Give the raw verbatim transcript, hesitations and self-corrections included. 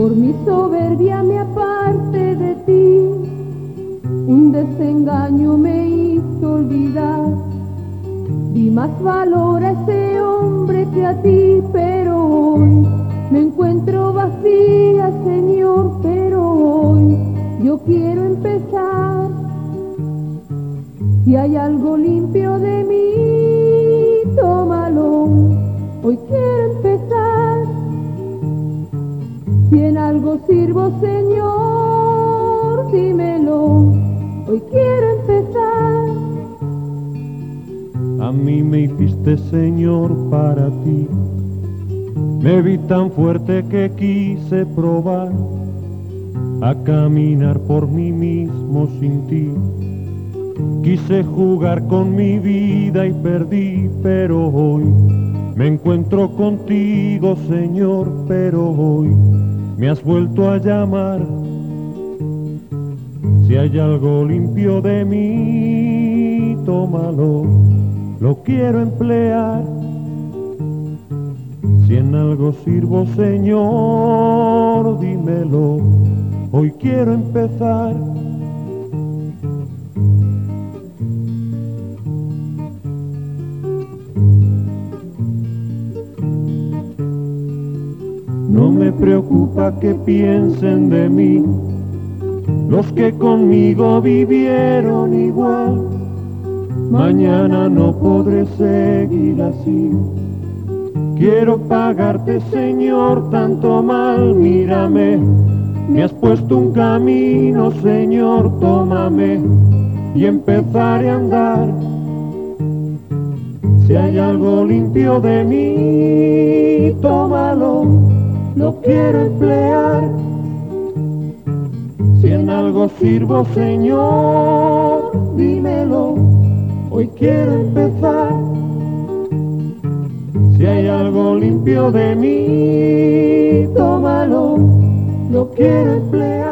por mi soberbia me aparte de ti, un desengaño me hizo olvidar. Di más valor a ese hombre que a ti, pero hoy me encuentro vacía, Señor, pero hoy yo quiero empezar. Si hay algo limpio de mí, tómalo, hoy quiero empezar. Si en algo sirvo, Señor, dímelo, hoy quiero empezar. A mí me hiciste, Señor, para ti. Me vi tan fuerte que quise probar a caminar por mí mismo sin ti. Quise jugar con mi vida y perdí, pero hoy me encuentro contigo, Señor, pero hoy me has vuelto a llamar. Si hay algo limpio de mí, tómalo, lo quiero emplear. Si en algo sirvo, Señor, dímelo, hoy quiero empezar. No me preocupa que piensen de mí los que conmigo vivieron igual. Mañana no podré seguir así. Quiero pagarte, Señor, tanto mal. Mírame, me has puesto un camino, Señor, tómame y empezaré a andar. Si hay algo limpio de mí, tómalo, lo quiero emplear. Si en algo sirvo, Señor, dímelo, hoy quiero empezar. Si hay algo limpio de mí, tómalo, lo quiero emplear.